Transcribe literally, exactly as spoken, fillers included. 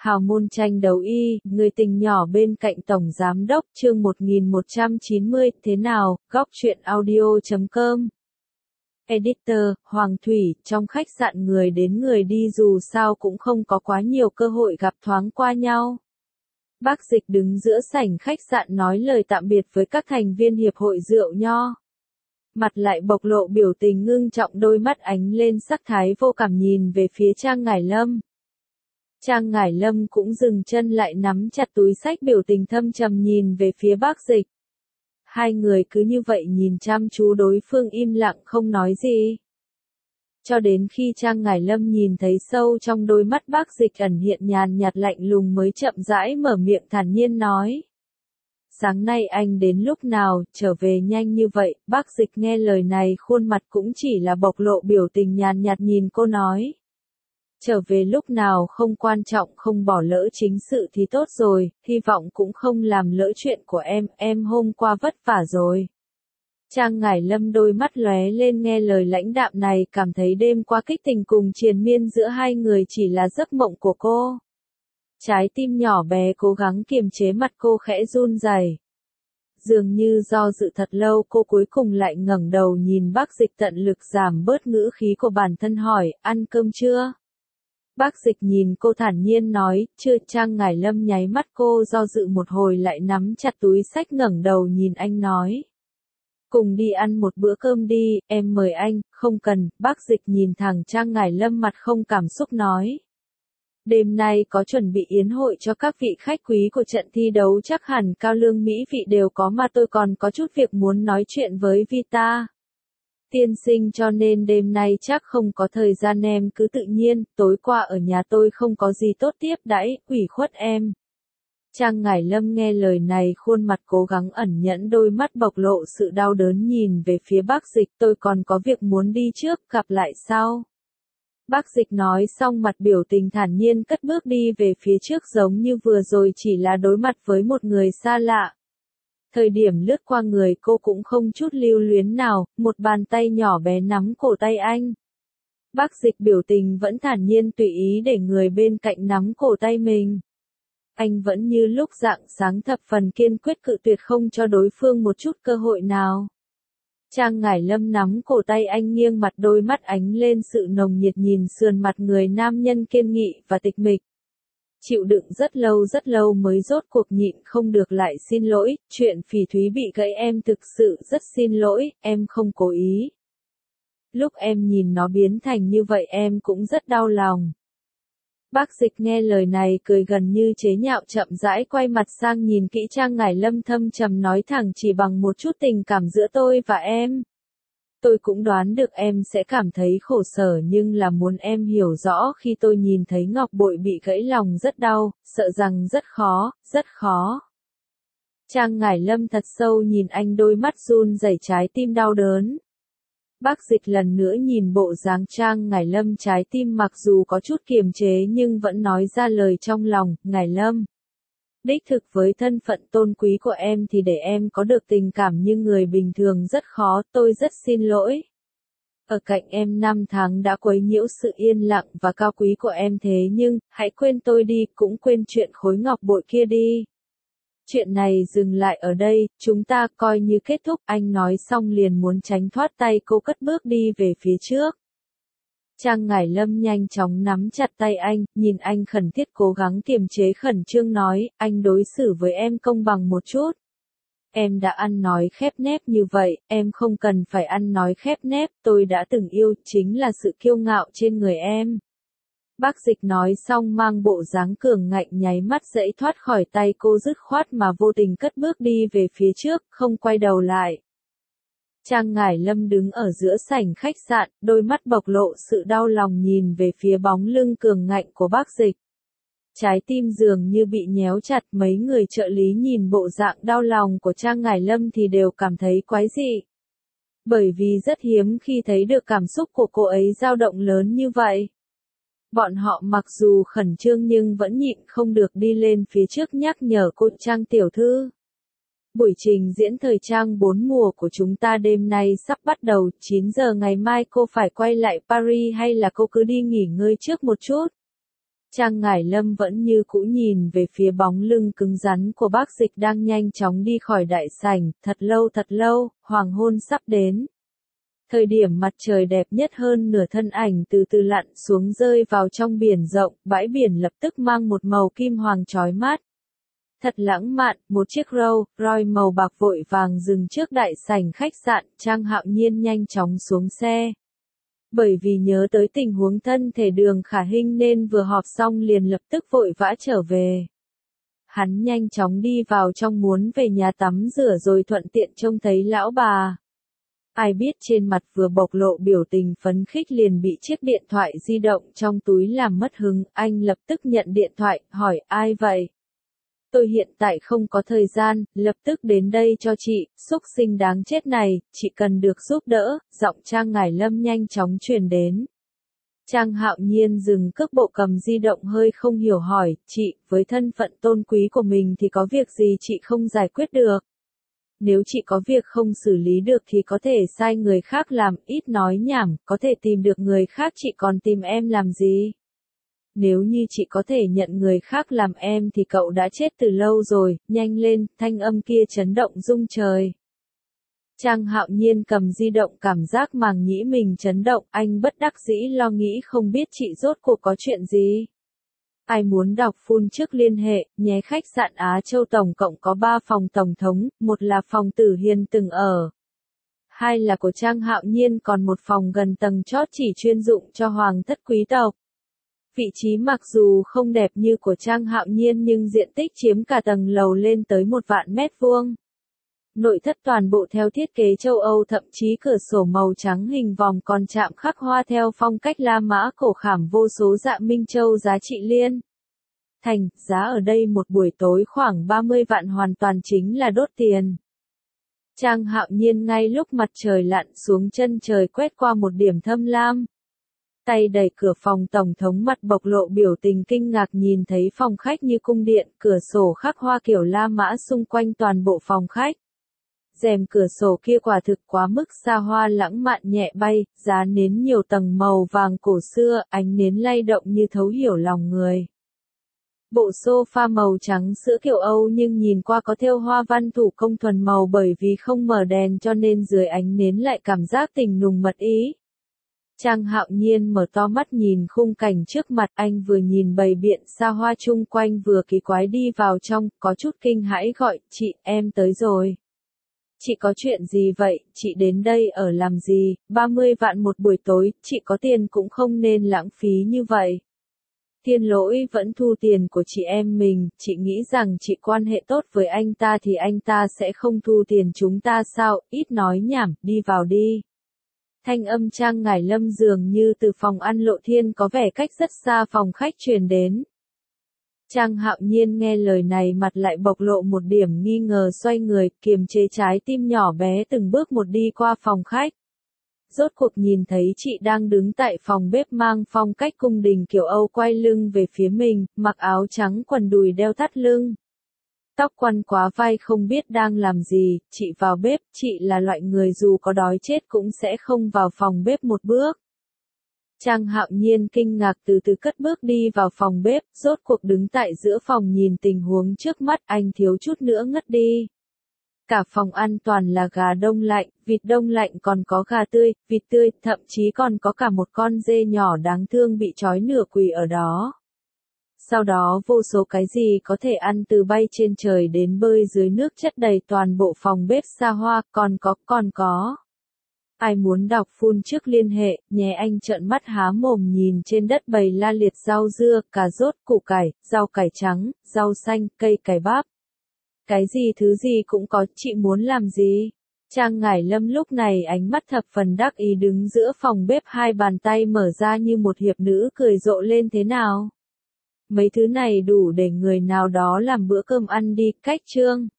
Hào môn tranh đấu y, người tình nhỏ bên cạnh Tổng Giám đốc chương một nghìn một trăm chín mươi, thế nào, góc truyện audio chấm com. Editor, Hoàng Thủy, trong khách sạn người đến người đi dù sao cũng không có quá nhiều cơ hội gặp thoáng qua nhau. Bác Dịch đứng giữa sảnh khách sạn nói lời tạm biệt với các thành viên hiệp hội rượu nho. Mặt lại bộc lộ biểu tình ngưng trọng, đôi mắt ánh lên sắc thái vô cảm nhìn về phía Trang Ngải Lâm. Trang Ngải Lâm cũng dừng chân lại nắm chặt túi xách, biểu tình thâm trầm nhìn về phía Bác Dịch. Hai người cứ như vậy nhìn chăm chú đối phương im lặng không nói gì. Cho đến khi Trang Ngải Lâm nhìn thấy sâu trong đôi mắt Bác Dịch ẩn hiện nhàn nhạt lạnh lùng mới chậm rãi mở miệng thản nhiên nói. Sáng nay anh đến lúc nào, trở về nhanh như vậy, Bác Dịch nghe lời này khuôn mặt cũng chỉ là bộc lộ biểu tình nhàn nhạt nhìn cô nói. Trở về lúc nào không quan trọng, không bỏ lỡ chính sự thì tốt rồi, hy vọng cũng không làm lỡ chuyện của em, em hôm qua vất vả rồi. Trang Ngải Lâm đôi mắt lóe lên nghe lời lãnh đạm này, cảm thấy đêm qua kích tình cùng triền miên giữa hai người chỉ là giấc mộng của cô. Trái tim nhỏ bé cố gắng kiềm chế, mặt cô khẽ run rẩy. Dường như do dự thật lâu, cô cuối cùng lại ngẩng đầu nhìn Bác Dịch, tận lực giảm bớt ngữ khí của bản thân hỏi, ăn cơm chưa? Bác Dịch nhìn cô thản nhiên nói, chưa. Trang Ngải Lâm nháy mắt, cô do dự một hồi lại nắm chặt túi xách ngẩng đầu nhìn anh nói. Cùng đi ăn một bữa cơm đi, em mời anh. Không cần, Bác Dịch nhìn thẳng Trang Ngải Lâm, mặt không cảm xúc nói. Đêm nay có chuẩn bị yến hội cho các vị khách quý của trận thi đấu, chắc hẳn Cao Lương Mỹ vị đều có, mà tôi còn có chút việc muốn nói chuyện với Vita tiên sinh, cho nên đêm nay chắc không có thời gian, em cứ tự nhiên, tối qua ở nhà tôi không có gì tốt tiếp đãi, ủy khuất em. Trang Ngải Lâm nghe lời này khuôn mặt cố gắng ẩn nhẫn, đôi mắt bộc lộ sự đau đớn nhìn về phía Bác Dịch, tôi còn có việc muốn đi trước, gặp lại sau. Bác Dịch nói xong mặt biểu tình thản nhiên cất bước đi về phía trước, giống như vừa rồi chỉ là đối mặt với một người xa lạ. Thời điểm lướt qua người cô cũng không chút lưu luyến nào, một bàn tay nhỏ bé nắm cổ tay anh. Bác Dịch biểu tình vẫn thản nhiên tùy ý để người bên cạnh nắm cổ tay mình. Anh vẫn như lúc rạng sáng, thập phần kiên quyết cự tuyệt, không cho đối phương một chút cơ hội nào. Trang Ngải Lâm nắm cổ tay anh, nghiêng mặt, đôi mắt ánh lên sự nồng nhiệt nhìn sườn mặt người nam nhân kiên nghị và tịch mịch. Chịu đựng rất lâu rất lâu mới rốt cuộc nhịn không được lại xin lỗi, chuyện Phỉ Thúy bị gãy em thực sự rất xin lỗi, em không cố ý. Lúc em nhìn nó biến thành như vậy em cũng rất đau lòng. Bác Dịch nghe lời này cười gần như chế nhạo, chậm rãi quay mặt sang nhìn kỹ Trang Ngải Lâm, thâm trầm nói thẳng, chỉ bằng một chút tình cảm giữa tôi và em. Tôi cũng đoán được em sẽ cảm thấy khổ sở, nhưng là muốn em hiểu rõ, khi tôi nhìn thấy ngọc bội bị gãy lòng rất đau, sợ rằng rất khó, rất khó. Trang Ngải Lâm thật sâu nhìn anh, đôi mắt run rẩy, trái tim đau đớn. Bác Dịch lần nữa nhìn bộ dáng Trang Ngải Lâm, trái tim mặc dù có chút kiềm chế nhưng vẫn nói ra lời trong lòng, Ngải Lâm. Đích thực với thân phận tôn quý của em thì để em có được tình cảm như người bình thường rất khó, tôi rất xin lỗi. Ở cạnh em năm tháng đã quấy nhiễu sự yên lặng và cao quý của em, thế nhưng, hãy quên tôi đi, cũng quên chuyện khối ngọc bội kia đi. Chuyện này dừng lại ở đây, chúng ta coi như kết thúc, anh nói xong liền muốn tránh thoát tay cô, cất bước đi về phía trước. Trang Ngải Lâm nhanh chóng nắm chặt tay anh, nhìn anh khẩn thiết, cố gắng kiềm chế khẩn trương nói, anh đối xử với em công bằng một chút. Em đã ăn nói khép nép như vậy, em không cần phải ăn nói khép nép, tôi đã từng yêu, chính là sự kiêu ngạo trên người em. Bác Dịch nói xong mang bộ dáng cường ngạnh, nháy mắt dãy thoát khỏi tay cô, dứt khoát mà vô tình cất bước đi về phía trước, không quay đầu lại. Trang Ngải Lâm đứng ở giữa sảnh khách sạn, đôi mắt bộc lộ sự đau lòng nhìn về phía bóng lưng cường ngạnh của Bác Dịch. Trái tim dường như bị nhéo chặt, mấy người trợ lý nhìn bộ dạng đau lòng của Trang Ngải Lâm thì đều cảm thấy quái dị. Bởi vì rất hiếm khi thấy được cảm xúc của cô ấy dao động lớn như vậy. Bọn họ mặc dù khẩn trương nhưng vẫn nhịn không được đi lên phía trước nhắc nhở cô, Trang tiểu thư. Buổi trình diễn thời trang bốn mùa của chúng ta đêm nay sắp bắt đầu, chín giờ ngày mai cô phải quay lại Paris hay là cô cứ đi nghỉ ngơi trước một chút? Trang Ngải Lâm vẫn như cũ nhìn về phía bóng lưng cứng rắn của bác Dịch đang nhanh chóng đi khỏi đại sảnh, thật lâu thật lâu, hoàng hôn sắp đến. Thời điểm mặt trời đẹp nhất hơn nửa thân ảnh từ từ lặn xuống rơi vào trong biển rộng, bãi biển lập tức mang một màu kim hoàng chói mắt. Thật lãng mạn, một chiếc Rolls Royce màu bạc vội vàng dừng trước đại sảnh khách sạn, Trang Hạo Nhiên nhanh chóng xuống xe. Bởi vì nhớ tới tình huống thân thể Đường Khả Hinh nên vừa họp xong liền lập tức vội vã trở về. Hắn nhanh chóng đi vào trong muốn về nhà tắm rửa rồi thuận tiện trông thấy lão bà. Ai biết trên mặt vừa bộc lộ biểu tình phấn khích liền bị chiếc điện thoại di động trong túi làm mất hứng, anh lập tức nhận điện thoại, hỏi ai vậy? Tôi hiện tại không có thời gian, lập tức đến đây cho chị, xúc sinh đáng chết này, chị cần được giúp đỡ, giọng Trang Ngải Lâm nhanh chóng truyền đến. Trang Hạo Nhiên dừng cước bộ cầm di động hơi không hiểu hỏi, chị, với thân phận tôn quý của mình thì có việc gì chị không giải quyết được? Nếu chị có việc không xử lý được thì có thể sai người khác làm, ít nói nhảm, có thể tìm được người khác chị còn tìm em làm gì? Nếu như chị có thể nhận người khác làm em thì cậu đã chết từ lâu rồi, nhanh lên, thanh âm kia chấn động rung trời. Trang Hạo Nhiên cầm di động cảm giác màng nhĩ mình chấn động, anh bất đắc dĩ lo nghĩ không biết chị rốt cuộc có chuyện gì. Ai muốn đọc full trước liên hệ, nhé khách sạn Á Châu tổng cộng có ba phòng tổng thống, một là phòng Tử Hiền từng ở. Hai là của Trang Hạo Nhiên còn một phòng gần tầng chót chỉ chuyên dụng cho hoàng thất quý tộc. Vị trí mặc dù không đẹp như của Trang Hạo Nhiên nhưng diện tích chiếm cả tầng lầu lên tới một vạn mét vuông. Nội thất toàn bộ theo thiết kế châu Âu, thậm chí cửa sổ màu trắng hình vòm còn chạm khắc hoa theo phong cách La Mã cổ khảm vô số dạ Minh Châu giá trị liên thành, giá ở đây một buổi tối khoảng ba mươi vạn hoàn toàn chính là đốt tiền. Trang Hạo Nhiên ngay lúc mặt trời lặn xuống chân trời quét qua một điểm thâm lam. Tay đẩy cửa phòng tổng thống mặt bộc lộ biểu tình kinh ngạc nhìn thấy phòng khách như cung điện, cửa sổ khắc hoa kiểu La Mã xung quanh toàn bộ phòng khách. Rèm cửa sổ kia quả thực quá mức xa hoa lãng mạn nhẹ bay, giá nến nhiều tầng màu vàng cổ xưa, ánh nến lay động như thấu hiểu lòng người. Bộ sofa màu trắng sữa kiểu Âu nhưng nhìn qua có thêu hoa văn thủ công thuần màu bởi vì không mở đèn cho nên dưới ánh nến lại cảm giác tình nùng mật ý. Trang Hạo Nhiên mở to mắt nhìn khung cảnh trước mặt, anh vừa nhìn bầy biện xa hoa chung quanh vừa kỳ quái đi vào trong, có chút kinh hãi gọi, chị, em tới rồi. Chị có chuyện gì vậy, chị đến đây ở làm gì, ba mươi vạn một buổi tối, chị có tiền cũng không nên lãng phí như vậy. Thiên Lỗi vẫn thu tiền của chị em mình, chị nghĩ rằng chị quan hệ tốt với anh ta thì anh ta sẽ không thu tiền chúng ta sao, ít nói nhảm, đi vào đi. Thanh âm Trang Ngải Lâm dường như từ phòng ăn Lộ Thiên có vẻ cách rất xa phòng khách truyền đến. Trang Hạo Nhiên nghe lời này mặt lại bộc lộ một điểm nghi ngờ xoay người, kiềm chế trái tim nhỏ bé từng bước một đi qua phòng khách. Rốt cuộc nhìn thấy chị đang đứng tại phòng bếp mang phong cách cung đình kiểu Âu quay lưng về phía mình, mặc áo trắng quần đùi đeo thắt lưng. Tóc quăn quá vai không biết đang làm gì, chị vào bếp, chị là loại người dù có đói chết cũng sẽ không vào phòng bếp một bước. Trang Hạo Nhiên kinh ngạc từ từ cất bước đi vào phòng bếp, rốt cuộc đứng tại giữa phòng nhìn tình huống trước mắt, anh thiếu chút nữa ngất đi. Cả phòng ăn toàn là gà đông lạnh, vịt đông lạnh còn có gà tươi, vịt tươi, thậm chí còn có cả một con dê nhỏ đáng thương bị trói nửa quỳ ở đó. Sau đó vô số cái gì có thể ăn từ bay trên trời đến bơi dưới nước chất đầy toàn bộ phòng bếp xa hoa, còn có, còn có. Ai muốn đọc full trước liên hệ, nhé anh trợn mắt há mồm nhìn trên đất bầy la liệt rau dưa, cà rốt, củ cải, rau cải trắng, rau xanh, cây cải bắp. Cái gì thứ gì cũng có, chị muốn làm gì? Trang Ngải Lâm lúc này ánh mắt thập phần đắc ý đứng giữa phòng bếp hai bàn tay mở ra như một hiệp nữ cười rộ lên thế nào? Mấy thứ này đủ để người nào đó làm bữa cơm ăn đi, cách chương.